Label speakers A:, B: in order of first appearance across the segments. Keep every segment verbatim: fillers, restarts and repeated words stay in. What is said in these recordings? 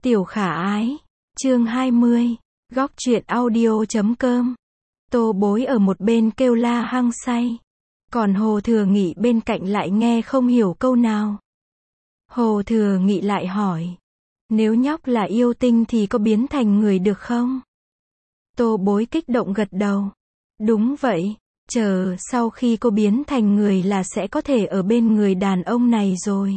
A: Tiểu khả ái, chương hai mươi, góc truyện audio chấm com. Tô Bối ở một bên kêu la hăng say. Còn Hồ Thừa Nghị bên cạnh lại nghe không hiểu câu nào. Hồ Thừa Nghị lại hỏi. Nếu nhóc là yêu tinh thì có biến thành người được không? Tô Bối kích động gật đầu. Đúng vậy, chờ sau khi cô biến thành người là sẽ có thể ở bên người đàn ông này rồi.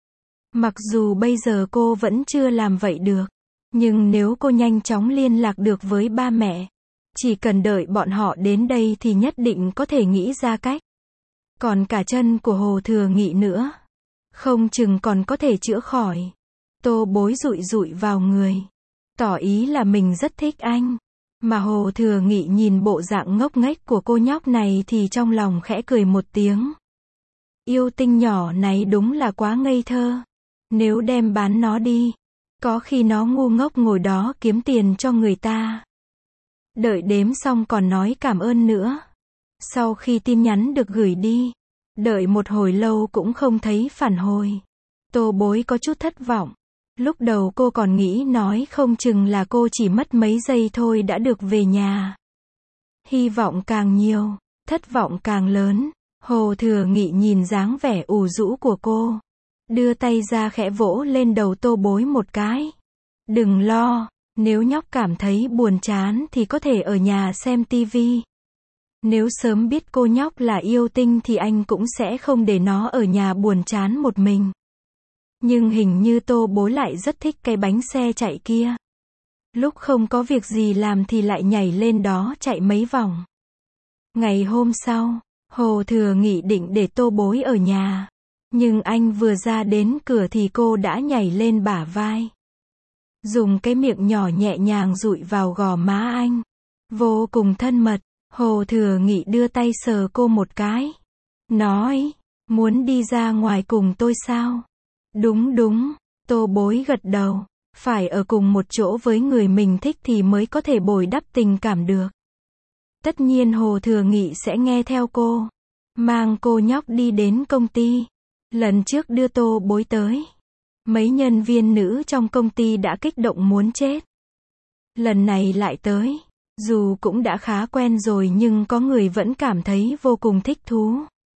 A: Mặc dù bây giờ cô vẫn chưa làm vậy được, nhưng nếu cô nhanh chóng liên lạc được với ba mẹ, chỉ cần đợi bọn họ đến đây thì nhất định có thể nghĩ ra cách. Còn cả chân của Hồ Thừa Nghị nữa, không chừng còn có thể chữa khỏi. Tô Bối dụi dụi vào người, tỏ ý là mình rất thích anh. Mà Hồ Thừa Nghị nhìn bộ dạng ngốc nghếch của cô nhóc này thì trong lòng khẽ cười một tiếng. Yêu tinh nhỏ này đúng là quá ngây thơ. Nếu đem bán nó đi, có khi nó ngu ngốc ngồi đó kiếm tiền cho người ta. Đợi đếm xong còn nói cảm ơn nữa. Sau khi tin nhắn được gửi đi, đợi một hồi lâu cũng không thấy phản hồi. Tô Bối có chút thất vọng. Lúc đầu cô còn nghĩ nói không chừng là cô chỉ mất mấy giây thôi đã được về nhà. Hy vọng càng nhiều, thất vọng càng lớn. Hồ Thừa Nghị nhìn dáng vẻ ủ rũ của cô, đưa tay ra khẽ vỗ lên đầu Tô Bối một cái. Đừng lo, nếu nhóc cảm thấy buồn chán thì có thể ở nhà xem tivi. Nếu sớm biết cô nhóc là yêu tinh thì anh cũng sẽ không để nó ở nhà buồn chán một mình. Nhưng hình như Tô Bối lại rất thích cái bánh xe chạy kia. Lúc không có việc gì làm thì lại nhảy lên đó chạy mấy vòng. Ngày hôm sau, Hồ Thừa Nghị định để Tô Bối ở nhà. Nhưng anh vừa ra đến cửa thì cô đã nhảy lên bả vai. Dùng cái miệng nhỏ nhẹ nhàng dụi vào gò má anh. Vô cùng thân mật, Hồ Thừa Nghị đưa tay sờ cô một cái. Nói, muốn đi ra ngoài cùng tôi sao? Đúng đúng, Tô Bối gật đầu. Phải ở cùng một chỗ với người mình thích thì mới có thể bồi đắp tình cảm được. Tất nhiên Hồ Thừa Nghị sẽ nghe theo cô. Mang cô nhóc đi đến công ty. Lần trước đưa Tô Bối tới, mấy nhân viên nữ trong công ty đã kích động muốn chết. Lần này lại tới, dù cũng đã khá quen rồi nhưng có người vẫn cảm thấy vô cùng thích thú.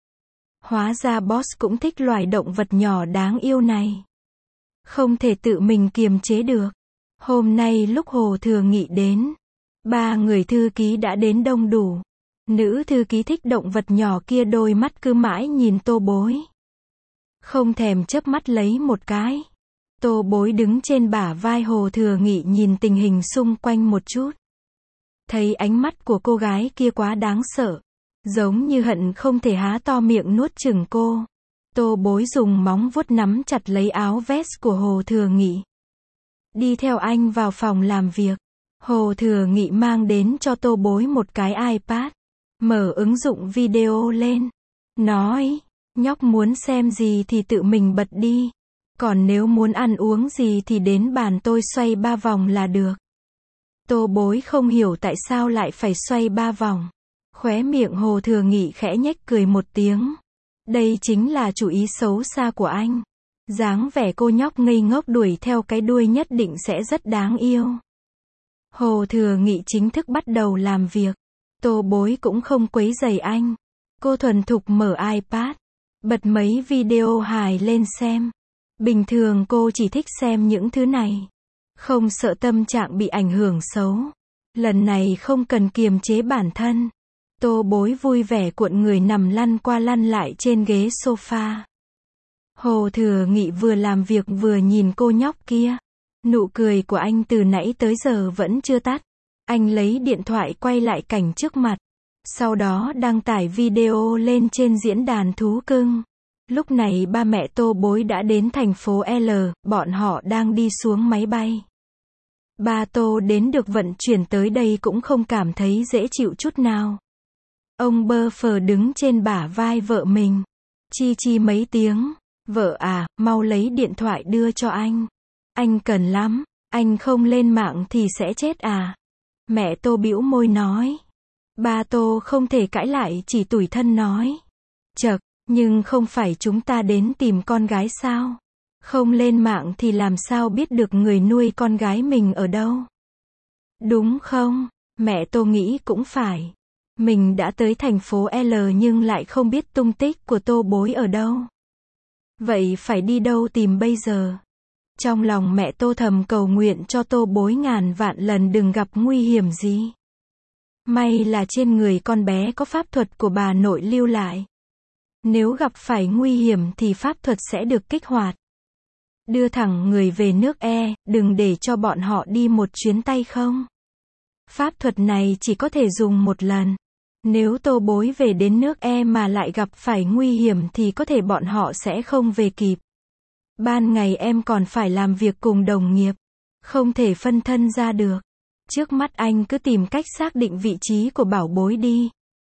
A: Hóa ra boss cũng thích loài động vật nhỏ đáng yêu này. Không thể tự mình kiềm chế được. Hôm nay lúc Hồ Thừa Nghị đến, ba người thư ký đã đến đông đủ. Nữ thư ký thích động vật nhỏ kia đôi mắt cứ mãi nhìn Tô Bối. Không thèm chớp mắt lấy một cái. Tô Bối đứng trên bả vai Hồ Thừa Nghị nhìn tình hình xung quanh một chút. Thấy ánh mắt của cô gái kia quá đáng sợ. Giống như hận không thể há to miệng nuốt chửng cô. Tô Bối dùng móng vuốt nắm chặt lấy áo vest của Hồ Thừa Nghị. Đi theo anh vào phòng làm việc. Hồ Thừa Nghị mang đến cho Tô Bối một cái iPad. Mở ứng dụng video lên. Nói, nhóc muốn xem gì thì tự mình bật đi. Còn nếu muốn ăn uống gì thì đến bàn tôi xoay ba vòng là được. Tô Bối không hiểu tại sao lại phải xoay ba vòng. Khóe miệng Hồ Thừa Nghị khẽ nhếch cười một tiếng. Đây chính là chủ ý xấu xa của anh. Dáng vẻ cô nhóc ngây ngốc đuổi theo cái đuôi nhất định sẽ rất đáng yêu. Hồ Thừa Nghị chính thức bắt đầu làm việc. Tô Bối cũng không quấy rầy anh. Cô thuần thục mở iPad, bật mấy video hài lên xem. Bình thường cô chỉ thích xem những thứ này. Không sợ tâm trạng bị ảnh hưởng xấu. Lần này không cần kiềm chế bản thân. Tô Bối vui vẻ cuộn người nằm lăn qua lăn lại trên ghế sofa. Hồ Thừa Nghị vừa làm việc vừa nhìn cô nhóc kia. Nụ cười của anh từ nãy tới giờ vẫn chưa tắt. Anh lấy điện thoại quay lại cảnh trước mặt. Sau đó đăng tải video lên trên diễn đàn thú cưng. Lúc này ba mẹ Tô Bối đã đến thành phố L, bọn họ đang đi xuống máy bay. Ba Tô đến được vận chuyển tới đây cũng không cảm thấy dễ chịu chút nào. Ông bơ phờ đứng trên bả vai vợ mình. Chi chi mấy tiếng. Vợ à, mau lấy điện thoại đưa cho anh. Anh cần lắm, anh không lên mạng thì sẽ chết à. Mẹ Tô bĩu môi nói. Ba Tô không thể cãi lại chỉ tủi thân nói. Chậc, nhưng không phải chúng ta đến tìm con gái sao? Không lên mạng thì làm sao biết được người nuôi con gái mình ở đâu? Đúng không? Mẹ Tô nghĩ cũng phải. Mình đã tới thành phố L nhưng lại không biết tung tích của Tô Bối ở đâu. Vậy phải đi đâu tìm bây giờ? Trong lòng mẹ Tô thầm cầu nguyện cho Tô Bối ngàn vạn lần đừng gặp nguy hiểm gì. May là trên người con bé có pháp thuật của bà nội lưu lại. Nếu gặp phải nguy hiểm thì pháp thuật sẽ được kích hoạt. Đưa thẳng người về nước E, đừng để cho bọn họ đi một chuyến tay không. Pháp thuật này chỉ có thể dùng một lần. Nếu Tô Bối về đến nước E mà lại gặp phải nguy hiểm thì có thể bọn họ sẽ không về kịp. Ban ngày em còn phải làm việc cùng đồng nghiệp. Không thể phân thân ra được. Trước mắt anh cứ tìm cách xác định vị trí của bảo bối đi.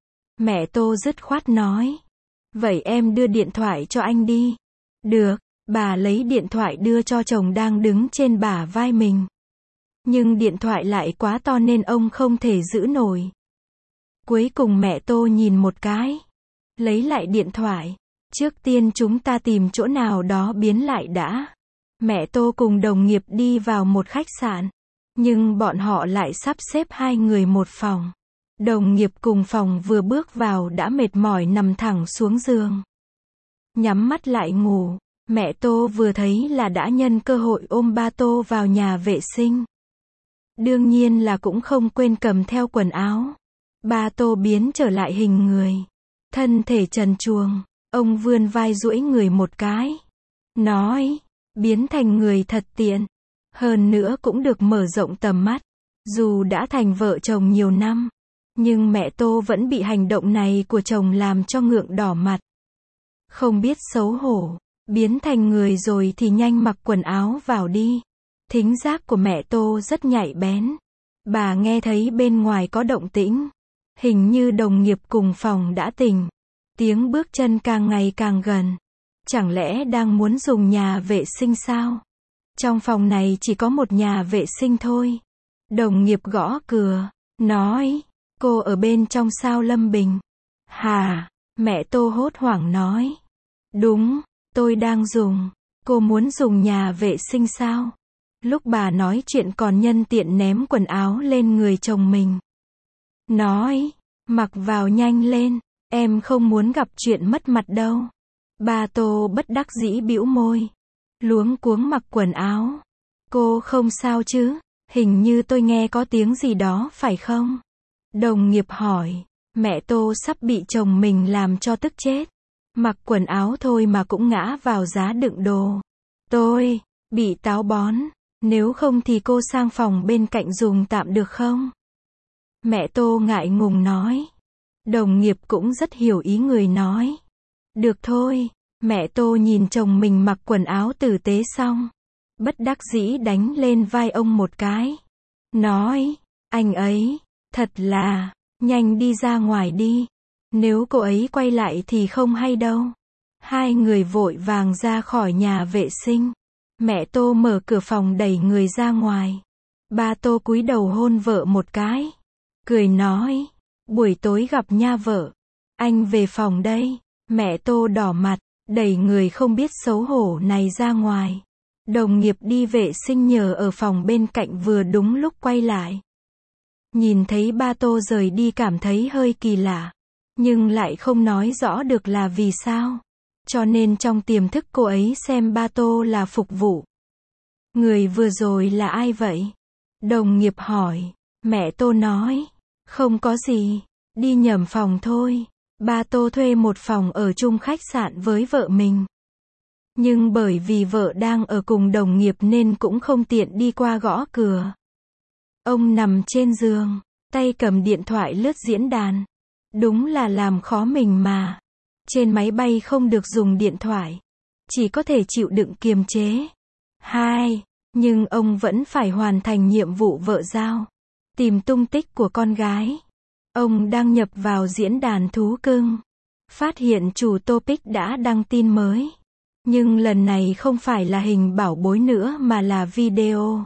A: Mẹ Tô dứt khoát nói. Vậy em đưa điện thoại cho anh đi. Được, bà lấy điện thoại đưa cho chồng đang đứng trên bả vai mình. Nhưng điện thoại lại quá to nên ông không thể giữ nổi. Cuối cùng mẹ Tô nhìn một cái. Lấy lại điện thoại. Trước tiên chúng ta tìm chỗ nào đó biến lại đã. Mẹ Tô cùng đồng nghiệp đi vào một khách sạn. Nhưng bọn họ lại sắp xếp hai người một phòng. Đồng nghiệp cùng phòng vừa bước vào đã mệt mỏi nằm thẳng xuống giường. Nhắm mắt lại ngủ. Mẹ Tô vừa thấy là đã nhân cơ hội ôm ba Tô vào nhà vệ sinh. Đương nhiên là cũng không quên cầm theo quần áo. Ba Tô biến trở lại hình người. Thân thể trần truồng. Ông vươn vai duỗi người một cái. Nói, biến thành người thật tiện. Hơn nữa cũng được mở rộng tầm mắt. Dù đã thành vợ chồng nhiều năm. Nhưng mẹ Tô vẫn bị hành động này của chồng làm cho ngượng đỏ mặt. Không biết xấu hổ. Biến thành người rồi thì nhanh mặc quần áo vào đi. Thính giác của mẹ Tô rất nhạy bén. Bà nghe thấy bên ngoài có động tĩnh. Hình như đồng nghiệp cùng phòng đã tỉnh. Tiếng bước chân càng ngày càng gần. Chẳng lẽ đang muốn dùng nhà vệ sinh sao? Trong phòng này chỉ có một nhà vệ sinh thôi. Đồng nghiệp gõ cửa. Nói. Cô ở bên trong sao Lâm Bình? Hà. Mẹ Tô hốt hoảng nói. Đúng. Tôi đang dùng. Cô muốn dùng nhà vệ sinh sao? Lúc bà nói chuyện còn nhân tiện ném quần áo lên người chồng mình. Nói. Mặc vào nhanh lên. Em không muốn gặp chuyện mất mặt đâu. Ba Tô bất đắc dĩ bĩu môi. Luống cuống mặc quần áo. Cô không sao chứ? Hình như tôi nghe có tiếng gì đó phải không? Đồng nghiệp hỏi. Mẹ Tô sắp bị chồng mình làm cho tức chết. Mặc quần áo thôi mà cũng ngã vào giá đựng đồ. Tôi bị táo bón. Nếu không thì cô sang phòng bên cạnh dùng tạm được không? Mẹ Tô ngại ngùng nói. Đồng nghiệp cũng rất hiểu ý người nói. Được thôi. Mẹ Tô nhìn chồng mình mặc quần áo tử tế xong. Bất đắc dĩ đánh lên vai ông một cái. Nói. Anh ấy. Thật là. Nhanh đi ra ngoài đi. Nếu cô ấy quay lại thì không hay đâu. Hai người vội vàng ra khỏi nhà vệ sinh. Mẹ Tô mở cửa phòng đẩy người ra ngoài. Ba Tô cúi đầu hôn vợ một cái. Cười nói. Buổi tối gặp nha vợ. Anh về phòng đây. Mẹ Tô đỏ mặt. Đẩy người không biết xấu hổ này ra ngoài. Đồng nghiệp đi vệ sinh nhờ ở phòng bên cạnh vừa đúng lúc quay lại. Nhìn thấy ba Tô rời đi cảm thấy hơi kỳ lạ. Nhưng lại không nói rõ được là vì sao. Cho nên trong tiềm thức cô ấy xem ba Tô là phục vụ. Người vừa rồi là ai vậy? Đồng nghiệp hỏi. Mẹ Tô nói. Không có gì. Đi nhầm phòng thôi. Ba Tô thuê một phòng ở chung khách sạn với vợ mình. Nhưng bởi vì vợ đang ở cùng đồng nghiệp nên cũng không tiện đi qua gõ cửa. Ông nằm trên giường. Tay cầm điện thoại lướt diễn đàn. Đúng là làm khó mình mà. Trên máy bay không được dùng điện thoại. Chỉ có thể chịu đựng kiềm chế. Hai. Nhưng ông vẫn phải hoàn thành nhiệm vụ vợ giao. Tìm tung tích của con gái. Ông đăng nhập vào diễn đàn thú cưng. Phát hiện chủ topic đã đăng tin mới. Nhưng lần này không phải là hình bảo bối nữa mà là video.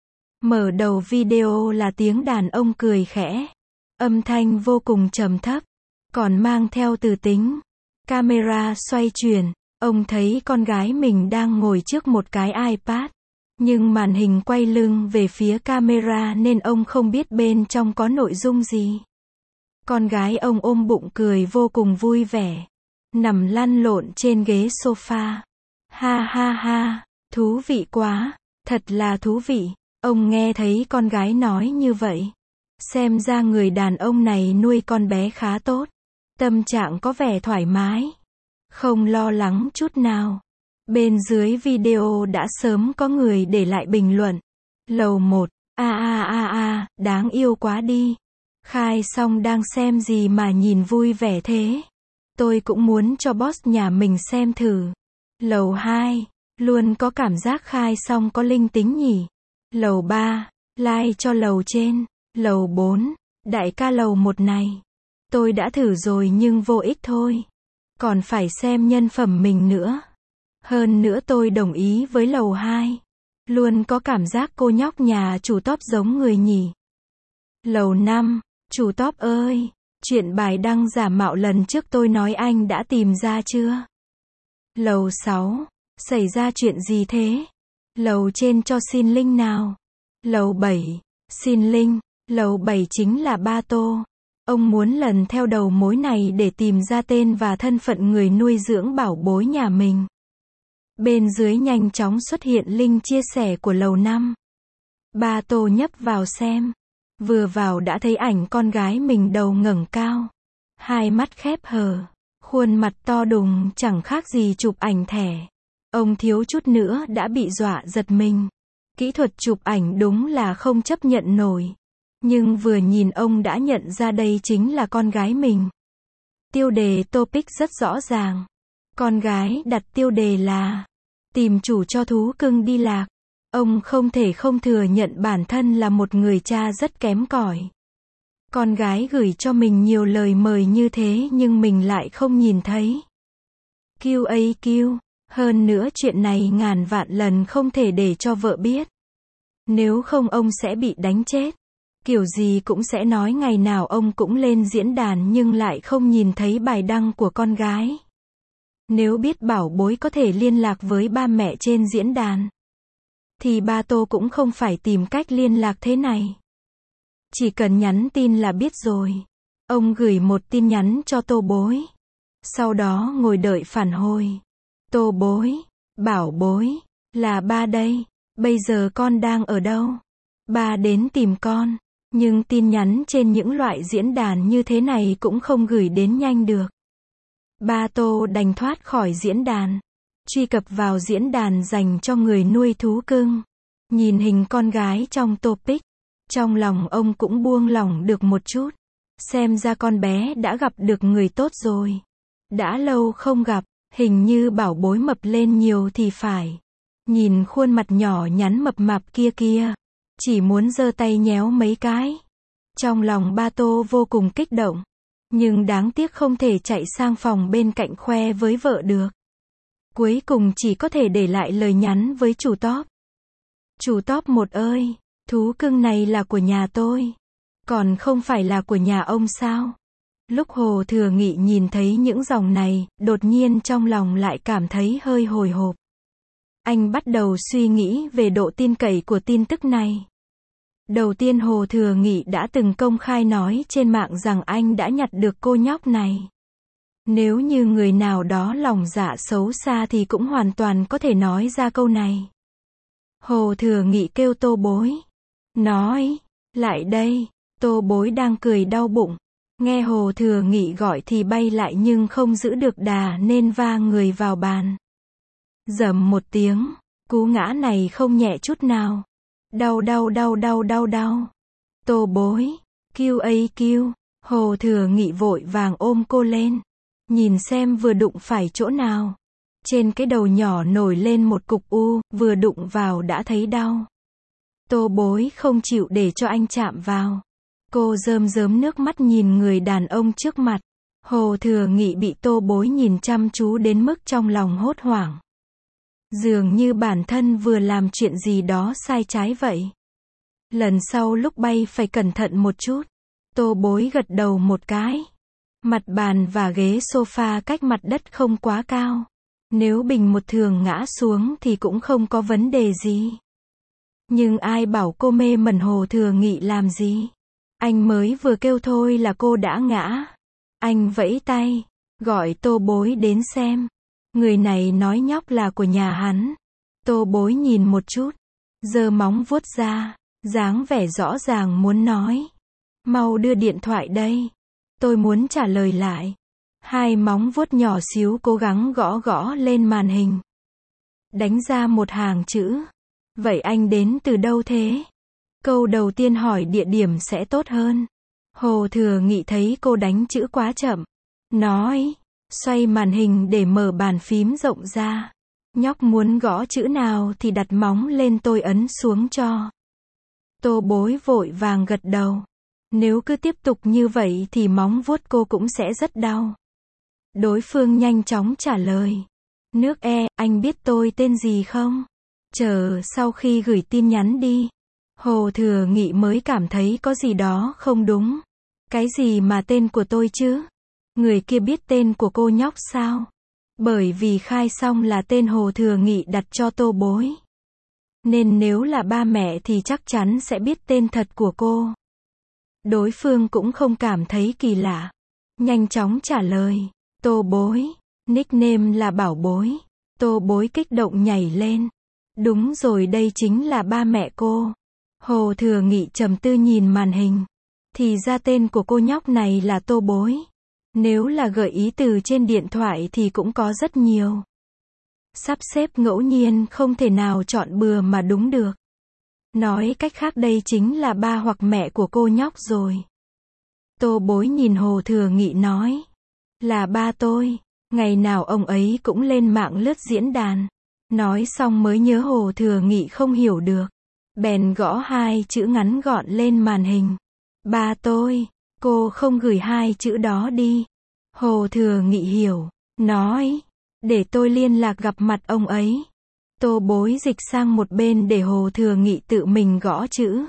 A: Mở đầu video là tiếng đàn ông cười khẽ. Âm thanh vô cùng trầm thấp. Còn mang theo từ tính. Camera xoay chuyển. Ông thấy con gái mình đang ngồi trước một cái iPad, nhưng màn hình quay lưng về phía camera nên ông không biết bên trong có nội dung gì. Con gái ông ôm bụng cười vô cùng vui vẻ, nằm lăn lộn trên ghế sofa. Ha ha ha, thú vị quá, thật là thú vị. Ông nghe thấy con gái nói như vậy. Xem ra người đàn ông này nuôi con bé khá tốt. Tâm trạng có vẻ thoải mái, không lo lắng chút nào. Bên dưới video đã sớm có người để lại bình luận. Lầu một, a a a a, đáng yêu quá đi. Khai xong đang xem gì mà nhìn vui vẻ thế. Tôi cũng muốn cho boss nhà mình xem thử. Lầu hai, luôn có cảm giác khai xong có linh tính nhỉ. Lầu ba, like cho lầu trên. Lầu bốn, đại ca lầu một này. Tôi đã thử rồi nhưng vô ích thôi. Còn phải xem nhân phẩm mình nữa. Hơn nữa tôi đồng ý với lầu hai. Luôn có cảm giác cô nhóc nhà chủ top giống người nhỉ. Lầu năm, chủ top ơi, chuyện bài đăng giả mạo lần trước tôi nói anh đã tìm ra chưa? Lầu sáu, xảy ra chuyện gì thế? Lầu trên cho xin link nào. Lầu bảy, xin link. Lầu bảy chính là ba Tô. Ông muốn lần theo đầu mối này để tìm ra tên và thân phận người nuôi dưỡng bảo bối nhà mình. Bên dưới nhanh chóng xuất hiện link chia sẻ của lầu năm. Ba Tô nhấp vào xem. Vừa vào đã thấy ảnh con gái mình đầu ngẩng cao, hai mắt khép hờ, khuôn mặt to đùng chẳng khác gì chụp ảnh thẻ. Ông thiếu chút nữa đã bị dọa giật mình. Kỹ thuật chụp ảnh đúng là không chấp nhận nổi. Nhưng vừa nhìn ông đã nhận ra đây chính là con gái mình. Tiêu đề topic rất rõ ràng. Con gái đặt tiêu đề là tìm chủ cho thú cưng đi lạc. Ông không thể không thừa nhận bản thân là một người cha rất kém cỏi. Con gái gửi cho mình nhiều lời mời như thế nhưng mình lại không nhìn thấy. quy a quy, hơn nữa chuyện này ngàn vạn lần không thể để cho vợ biết. Nếu không ông sẽ bị đánh chết. Kiểu gì cũng sẽ nói ngày nào ông cũng lên diễn đàn nhưng lại không nhìn thấy bài đăng của con gái. Nếu biết bảo bối có thể liên lạc với ba mẹ trên diễn đàn, thì ba Tô cũng không phải tìm cách liên lạc thế này. Chỉ cần nhắn tin là biết rồi. Ông gửi một tin nhắn cho Tô bối. Sau đó ngồi đợi phản hồi. Tô bối, bảo bối, là ba đây. Bây giờ con đang ở đâu? Ba đến tìm con. Nhưng tin nhắn trên những loại diễn đàn như thế này cũng không gửi đến nhanh được. Ba Tô đành thoát khỏi diễn đàn. Truy cập vào diễn đàn dành cho người nuôi thú cưng. Nhìn hình con gái trong topic. Trong lòng ông cũng buông lỏng được một chút. Xem ra con bé đã gặp được người tốt rồi. Đã lâu không gặp, hình như bảo bối mập lên nhiều thì phải. Nhìn khuôn mặt nhỏ nhắn mập mạp kia kia. Chỉ muốn giơ tay nhéo mấy cái. Trong lòng ba Tô vô cùng kích động. Nhưng đáng tiếc không thể chạy sang phòng bên cạnh khoe với vợ được. Cuối cùng chỉ có thể để lại lời nhắn với chủ top. Chủ top một ơi, thú cưng này là của nhà tôi. Còn không phải là của nhà ông sao? Lúc Hồ Thừa Nghị nhìn thấy những dòng này, đột nhiên trong lòng lại cảm thấy hơi hồi hộp. Anh bắt đầu suy nghĩ về độ tin cậy của tin tức này. Đầu tiên Hồ Thừa Nghị đã từng công khai nói trên mạng rằng anh đã nhặt được cô nhóc này. Nếu như người nào đó lòng dạ xấu xa thì cũng hoàn toàn có thể nói ra câu này. Hồ Thừa Nghị kêu Tô bối. Nói, lại đây. Tô bối đang cười đau bụng. Nghe Hồ Thừa Nghị gọi thì bay lại nhưng không giữ được đà nên va người vào bàn. Rầm một tiếng, cú ngã này không nhẹ chút nào. Đau đau đau đau đau đau. Tô bối, quy a quy, Hồ Thừa Nghị vội vàng ôm cô lên. Nhìn xem vừa đụng phải chỗ nào. Trên cái đầu nhỏ nổi lên một cục u, vừa đụng vào đã thấy đau. Tô bối không chịu để cho anh chạm vào. Cô rơm rớm nước mắt nhìn người đàn ông trước mặt. Hồ Thừa Nghị bị Tô bối nhìn chăm chú đến mức trong lòng hốt hoảng. Dường như bản thân vừa làm chuyện gì đó sai trái vậy. Lần sau lúc bay phải cẩn thận một chút. Tô bối gật đầu một cái. Mặt bàn và ghế sofa cách mặt đất không quá cao. Nếu bình một thường ngã xuống thì cũng không có vấn đề gì. Nhưng ai bảo cô mê mẩn Hồ Thừa Nghị làm gì? Anh mới vừa kêu thôi là cô đã ngã. Anh vẫy tay, gọi Tô Bối đến xem. Người này nói nhóc là của nhà hắn. Tô Bối nhìn một chút, giơ móng vuốt ra, dáng vẻ rõ ràng muốn nói. Mau đưa điện thoại đây. Tôi muốn trả lời lại. Hai móng vuốt nhỏ xíu cố gắng gõ gõ lên màn hình. Đánh ra một hàng chữ. Vậy anh đến từ đâu thế? Câu đầu tiên hỏi địa điểm sẽ tốt hơn. Hồ Thừa Nghị thấy cô đánh chữ quá chậm. Nói, xoay màn hình để mở bàn phím rộng ra. Nhóc muốn gõ chữ nào thì đặt móng lên tôi ấn xuống cho. Tô Bối vội vàng gật đầu. Nếu cứ tiếp tục như vậy thì móng vuốt cô cũng sẽ rất đau. Đối phương nhanh chóng trả lời. Nước E, anh biết tôi tên gì không? Chờ sau khi gửi tin nhắn đi. Hồ Thừa Nghị mới cảm thấy có gì đó không đúng. Cái gì mà tên của tôi chứ? Người kia biết tên của cô nhóc sao? Bởi vì khai xong là tên Hồ Thừa Nghị đặt cho Tô Bối. Nên nếu là ba mẹ thì chắc chắn sẽ biết tên thật của cô. Đối phương cũng không cảm thấy kỳ lạ. Nhanh chóng trả lời. Tô Bối. Nickname là Bảo Bối. Tô Bối kích động nhảy lên. Đúng rồi, đây chính là ba mẹ cô. Hồ Thừa Nghị trầm tư nhìn màn hình. Thì ra tên của cô nhóc này là Tô Bối. Nếu là gợi ý từ trên điện thoại thì cũng có rất nhiều. Sắp xếp ngẫu nhiên không thể nào chọn bừa mà đúng được. Nói cách khác đây chính là ba hoặc mẹ của cô nhóc rồi. Tô Bối nhìn Hồ Thừa Nghị nói. Là ba tôi. Ngày nào ông ấy cũng lên mạng lướt diễn đàn. Nói xong mới nhớ Hồ Thừa Nghị không hiểu được. Bèn gõ hai chữ ngắn gọn lên màn hình. Ba tôi. Cô không gửi hai chữ đó đi. Hồ Thừa Nghị hiểu. Nói. Để tôi liên lạc gặp mặt ông ấy. Tô Bối dịch sang một bên để Hồ Thừa Nghị tự mình gõ chữ.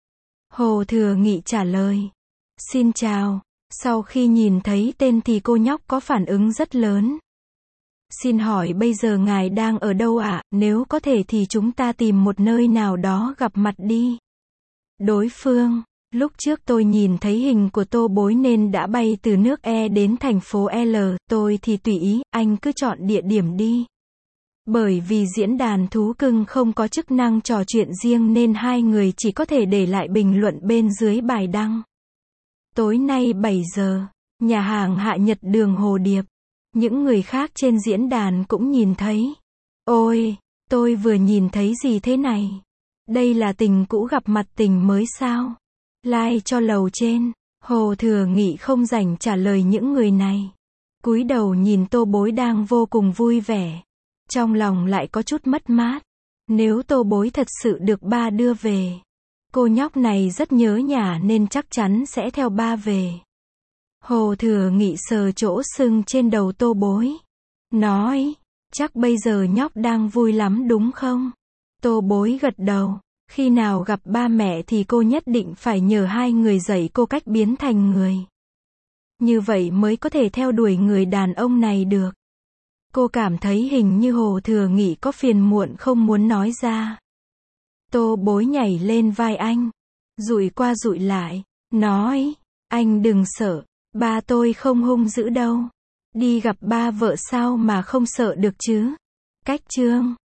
A: Hồ Thừa Nghị trả lời. Xin chào. Sau khi nhìn thấy tên thì cô nhóc có phản ứng rất lớn. Xin hỏi bây giờ ngài đang ở đâu ạ? Nếu có thể thì chúng ta tìm một nơi nào đó gặp mặt đi. Đối phương. Lúc trước tôi nhìn thấy hình của Tô Bối nên đã bay từ nước E đến thành phố L. Tôi thì tùy ý, anh cứ chọn địa điểm đi. Bởi vì diễn đàn thú cưng không có chức năng trò chuyện riêng nên hai người chỉ có thể để lại bình luận bên dưới bài đăng. Tối nay bảy giờ, nhà hàng Hạ Nhật đường Hồ Điệp. Những người khác trên diễn đàn cũng nhìn thấy. Ôi, tôi vừa nhìn thấy gì thế này? Đây là tình cũ gặp mặt tình mới sao? Like cho lầu trên. Hồ Thừa Nghị không rảnh trả lời những người này. Cúi đầu nhìn Tô Bối đang vô cùng vui vẻ. Trong lòng lại có chút mất mát. Nếu Tô Bối thật sự được ba đưa về. Cô nhóc này rất nhớ nhà nên chắc chắn sẽ theo ba về. Hồ Thừa Nghị sờ chỗ sưng trên đầu Tô Bối. Nói, chắc bây giờ nhóc đang vui lắm đúng không? Tô Bối gật đầu. Khi nào gặp ba mẹ thì cô nhất định phải nhờ hai người dạy cô cách biến thành người. Như vậy mới có thể theo đuổi người đàn ông này được. Cô cảm thấy hình như Hồ Thừa Nghị có phiền muộn không muốn nói ra. Tô Bối nhảy lên vai anh. Dụi qua dụi lại. Nói, anh đừng sợ. Ba tôi không hung dữ đâu. Đi gặp ba vợ sao mà không sợ được chứ. Cách chương.